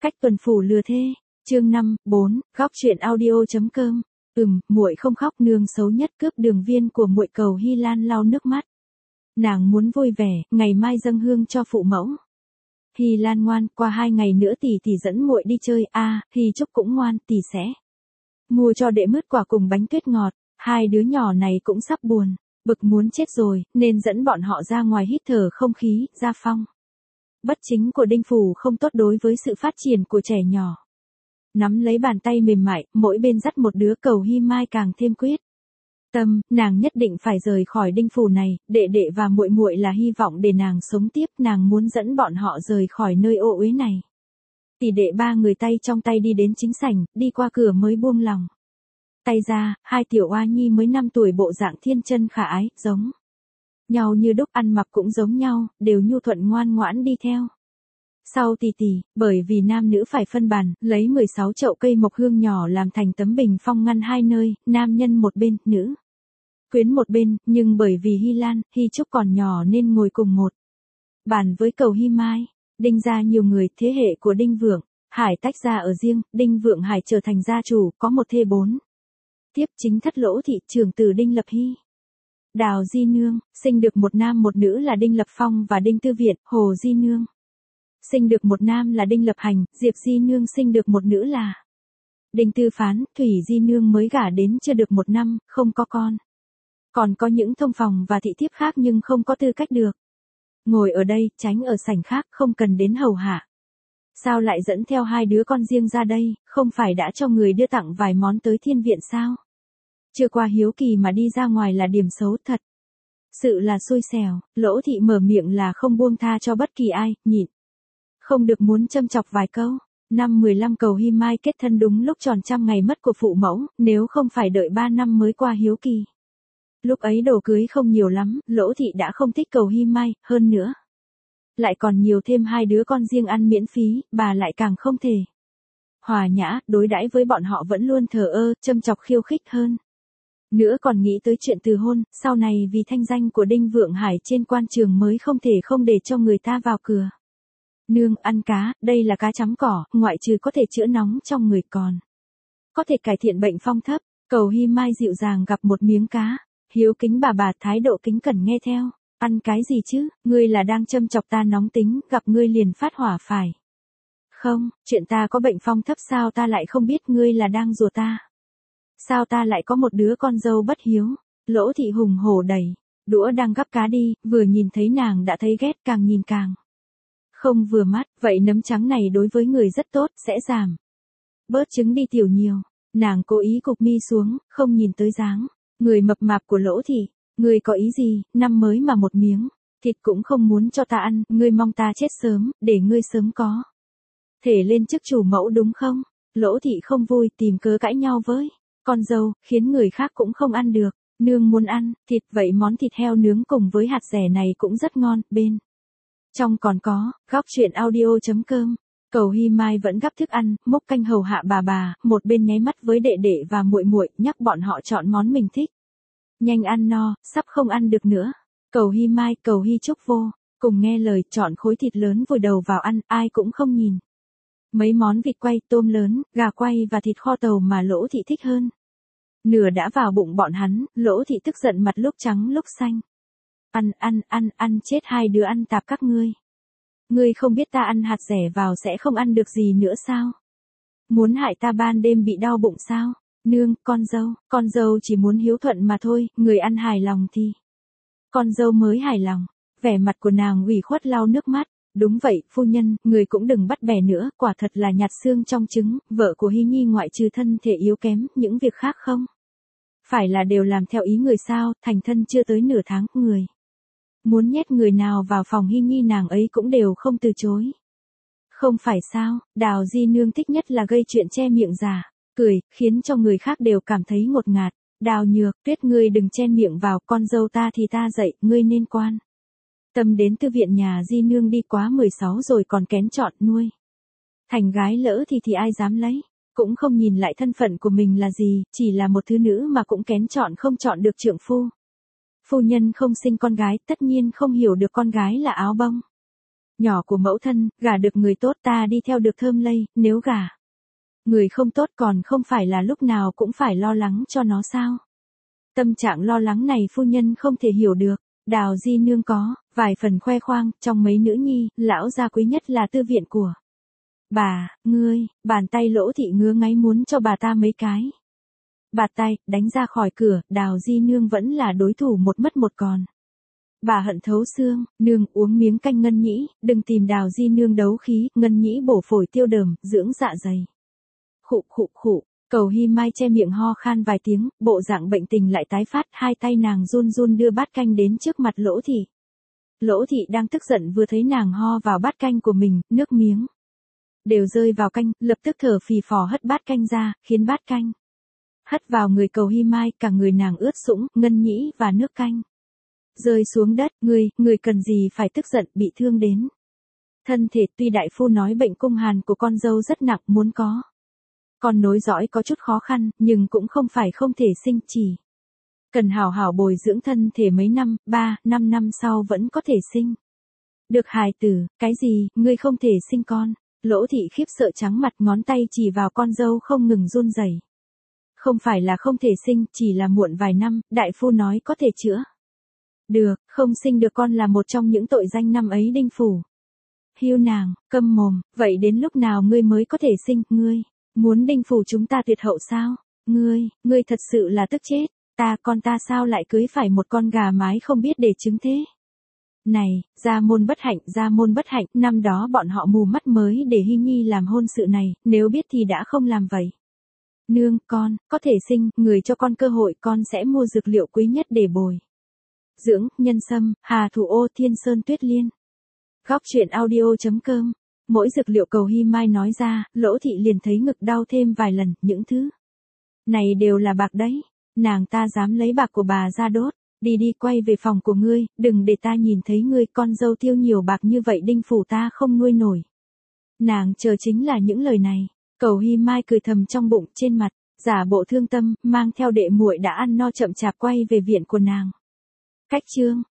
Cách tuần phủ lừa thê. Chương 5, 4, góc truyện audio.com. Muội không khóc, nương xấu nhất cướp đường viên của muội. Cầu Hy Lan lau nước mắt. Nàng muốn vui vẻ, ngày mai dâng hương cho phụ mẫu. Hy Lan ngoan, qua 2 ngày nữa tỷ dẫn muội đi chơi. Hy Trúc cũng ngoan, tỷ sẽ mua cho đệ mứt quả cùng bánh tuyết ngọt. Hai đứa nhỏ này cũng sắp buồn, bực muốn chết rồi, nên dẫn bọn họ ra ngoài hít thở không khí, ra phong. Bất chính của Đinh Phủ không tốt đối với sự phát triển của trẻ nhỏ. Nắm lấy bàn tay mềm mại, mỗi bên dắt một đứa. Cầu Hy Mai càng thêm quyết tâm, nàng nhất định phải rời khỏi Đinh Phủ này, đệ đệ và muội muội là hy vọng để nàng sống tiếp, nàng muốn dẫn bọn họ rời khỏi nơi ô uế này. Tỷ đệ ba người tay trong tay đi đến chính sảnh, đi qua cửa mới buông lòng tay ra. Hai tiểu oa nhi mới 5 tuổi, bộ dạng thiên chân khả ái, giống nhau như đúc, ăn mặc cũng giống nhau, đều nhu thuận ngoan ngoãn đi theo sau tỷ, bởi vì nam nữ phải phân bàn, lấy 16 chậu cây mộc hương nhỏ làm thành tấm bình phong ngăn hai nơi, nam nhân một bên, nữ quyến một bên, nhưng bởi vì Hy Lan, Hy Trúc còn nhỏ nên ngồi cùng một bàn với Cầu Hy Mai. Đinh gia nhiều người, thế hệ của Đinh Vượng Hải tách ra ở riêng, Đinh Vượng Hải trở thành gia chủ, có một thê 4 tiếp, chính thất Lỗ thị, trưởng tử Đinh Lập Hy. Đào Di Nương, sinh được một nam một nữ là Đinh Lập Phong và Đinh Tư Viện. Hồ Di Nương, sinh được một nam là Đinh Lập Hành. Diệp Di Nương sinh được một nữ là Đinh Tư Phán. Thủy Di Nương mới gả đến chưa được 1 năm, không có con. Còn có những thông phòng và thị thiếp khác nhưng không có tư cách được ngồi ở đây, tránh ở sảnh khác, không cần đến hầu hạ. Sao lại dẫn theo 2 đứa con riêng ra đây, không phải đã cho người đưa tặng vài món tới thiên viện sao? Chưa qua hiếu kỳ mà đi ra ngoài là điểm xấu thật. Sự là xui xẻo. Lỗ thị mở miệng là không buông tha cho bất kỳ ai, nhịn không được muốn châm chọc vài câu. Năm 15 Cầu Hy Mai kết thân đúng lúc tròn 100 ngày mất của phụ mẫu, nếu không phải đợi 3 năm mới qua hiếu kỳ. Lúc ấy đồ cưới không nhiều lắm, Lỗ thị đã không thích Cầu Hy Mai, hơn nữa lại còn nhiều thêm 2 đứa con riêng ăn miễn phí, bà lại càng không thể hòa nhã, đối đãi với bọn họ vẫn luôn thờ ơ, châm chọc khiêu khích hơn nữa còn nghĩ tới chuyện từ hôn, sau này vì thanh danh của Đinh Vượng Hải trên quan trường mới không thể không để cho người ta vào cửa. Nương, ăn cá, đây là cá chấm cỏ, ngoại trừ có thể chữa nóng trong người còn có thể cải thiện bệnh phong thấp. Cầu Hy Mai dịu dàng gặp một miếng cá, hiếu kính bà thái độ kính cẩn nghe theo. Ăn cái gì chứ, ngươi là đang châm chọc ta nóng tính, gặp ngươi liền phát hỏa phải không? Chuyện ta có bệnh phong thấp sao ta lại không biết, ngươi là đang rủa ta. Sao ta lại có một đứa con dâu bất hiếu? Lỗ thị hùng hổ đẩy đũa đang gắp cá đi, vừa nhìn thấy nàng đã thấy ghét, càng nhìn càng không vừa mắt. Vậy nấm trắng này đối với người rất tốt, sẽ giảm bớt trứng đi tiểu nhiều. Nàng cố ý cụp mi xuống, không nhìn tới dáng người mập mạp của Lỗ thị. Ngươi có ý gì, năm mới mà một miếng thịt cũng không muốn cho ta ăn, ngươi mong ta chết sớm, để ngươi sớm có thể lên chức chủ mẫu đúng không? Lỗ thị không vui, tìm cớ cãi nhau với con dâu, khiến người khác cũng không ăn được. Nương muốn ăn thịt, vậy món thịt heo nướng cùng với hạt dẻ này cũng rất ngon, bên trong còn có góc truyện audio.com. Cầu Hy Mai vẫn gắp thức ăn, múc canh hầu hạ bà, một bên nháy mắt với đệ đệ và muội muội, nhắc bọn họ chọn món mình thích. Nhanh ăn no, sắp không ăn được nữa. Cầu Hy Mai, Cầu Hy Trúc vô cùng nghe lời, chọn khối thịt lớn vùi đầu vào ăn, ai cũng không nhìn. Mấy món vịt quay, tôm lớn, gà quay và thịt kho tàu mà Lỗ thị thích hơn nửa đã vào bụng bọn hắn. Lỗ thị tức giận, mặt lúc trắng lúc xanh. Ăn chết 2 đứa ăn tạp các ngươi. Ngươi không biết ta ăn hạt dẻ vào sẽ không ăn được gì nữa sao? Muốn hại ta ban đêm bị đau bụng sao? Nương, con dâu chỉ muốn hiếu thuận mà thôi, người ăn hài lòng thì con dâu mới hài lòng. Vẻ mặt của nàng ủy khuất lau nước mắt. Đúng vậy, phu nhân, người cũng đừng bắt bẻ nữa, quả thật là nhạt xương trong trứng, vợ của Hy Nhi ngoại trừ thân thể yếu kém, những việc khác không phải là đều làm theo ý người sao? Thành thân chưa tới nửa tháng, người muốn nhét người nào vào phòng Hy Nhi nàng ấy cũng đều không từ chối. Không phải sao? Đào Di Nương thích nhất là gây chuyện che miệng giả cười, khiến cho người khác đều cảm thấy ngột ngạt. Đào Nhược Tuyết, ngươi đừng chen miệng vào, con dâu ta thì ta dạy, ngươi nên quan tâm đến Tư Viện nhà Di Nương đi, quá 16 rồi còn kén chọn nuôi thành gái lỡ thì ai dám lấy. Cũng không nhìn lại thân phận của mình là gì, chỉ là một thứ nữ mà cũng kén chọn không chọn được trượng phu. Phu nhân không sinh con gái, tất nhiên không hiểu được con gái là áo bông. Nhỏ của mẫu thân, gả được người tốt ta đi theo được thơm lây, nếu gả người không tốt còn không phải là lúc nào cũng phải lo lắng cho nó sao? Tâm trạng lo lắng này phu nhân không thể hiểu được. Đào Di Nương có vài phần khoe khoang, trong mấy nữ nhi, lão gia quý nhất là tư viện của bà, ngươi. Bàn tay Lỗ Thị ngứa ngáy muốn cho bà ta mấy cái bạt tay, đánh ra khỏi cửa. Đào Di Nương vẫn là đối thủ một mất một còn. Bà hận thấu xương. Nương uống miếng canh Ngân Nhĩ, đừng tìm Đào Di Nương đấu khí. Ngân Nhĩ bổ phổi tiêu đờm, dưỡng dạ dày. Khụ khụ khụ. Cầu Hi Mai che miệng ho khan vài tiếng, bộ dạng bệnh tình lại tái phát, hai tay nàng run run đưa bát canh đến trước mặt Lỗ Thị. Lỗ Thị đang tức giận vừa thấy nàng ho vào bát canh của mình, nước miếng đều rơi vào canh, lập tức thở phì phò hất bát canh ra, khiến bát canh hất vào người Cầu Hi Mai, cả người nàng ướt sũng, Ngân Nhĩ và nước canh rơi xuống đất. Người cần gì phải tức giận, bị thương đến thân thể. Tuy đại phu nói bệnh cung hàn của con dâu rất nặng, muốn có con nối dõi có chút khó khăn, nhưng cũng không phải không thể sinh, chỉ cần hảo hảo bồi dưỡng thân thể mấy năm, 3-5 năm sau vẫn có thể sinh được hài tử. Cái gì, ngươi không thể sinh con? Lỗ Thị khiếp sợ trắng mặt, ngón tay chỉ vào con dâu không ngừng run rẩy. Không phải là không thể sinh, chỉ là muộn vài năm, đại phu nói có thể chữa được, không sinh được con là một trong những tội danh năm ấy Đinh Phủ hưu nàng. Câm mồm, vậy đến lúc nào ngươi mới có thể sinh? Ngươi muốn Đinh Phủ chúng ta tuyệt hậu sao? Ngươi thật sự là tức chết. Con ta sao lại cưới phải một con gà mái không biết để trứng thế? Này, gia môn bất hạnh, năm đó bọn họ mù mắt mới để Hy Nhi làm hôn sự này, nếu biết thì đã không làm vậy. Nương, con, có thể sinh, người cho con cơ hội, con sẽ mua dược liệu quý nhất để bồi dưỡng, nhân sâm, hà thủ ô, thiên sơn tuyết liên. Góc truyện audio.com. Mỗi dược liệu Cầu Hi Mai nói ra, Lỗ Thị liền thấy ngực đau thêm vài lần, những thứ này đều là bạc đấy. Nàng ta dám lấy bạc của bà ra đốt. Đi quay về phòng của ngươi, đừng để ta nhìn thấy ngươi, con dâu tiêu nhiều bạc như vậy Đinh Phủ ta không nuôi nổi. Nàng chờ chính là những lời này. Cầu Hi Mai cười thầm trong bụng, trên mặt giả bộ thương tâm, mang theo đệ muội đã ăn no chậm chạp quay về viện của nàng. Cách chương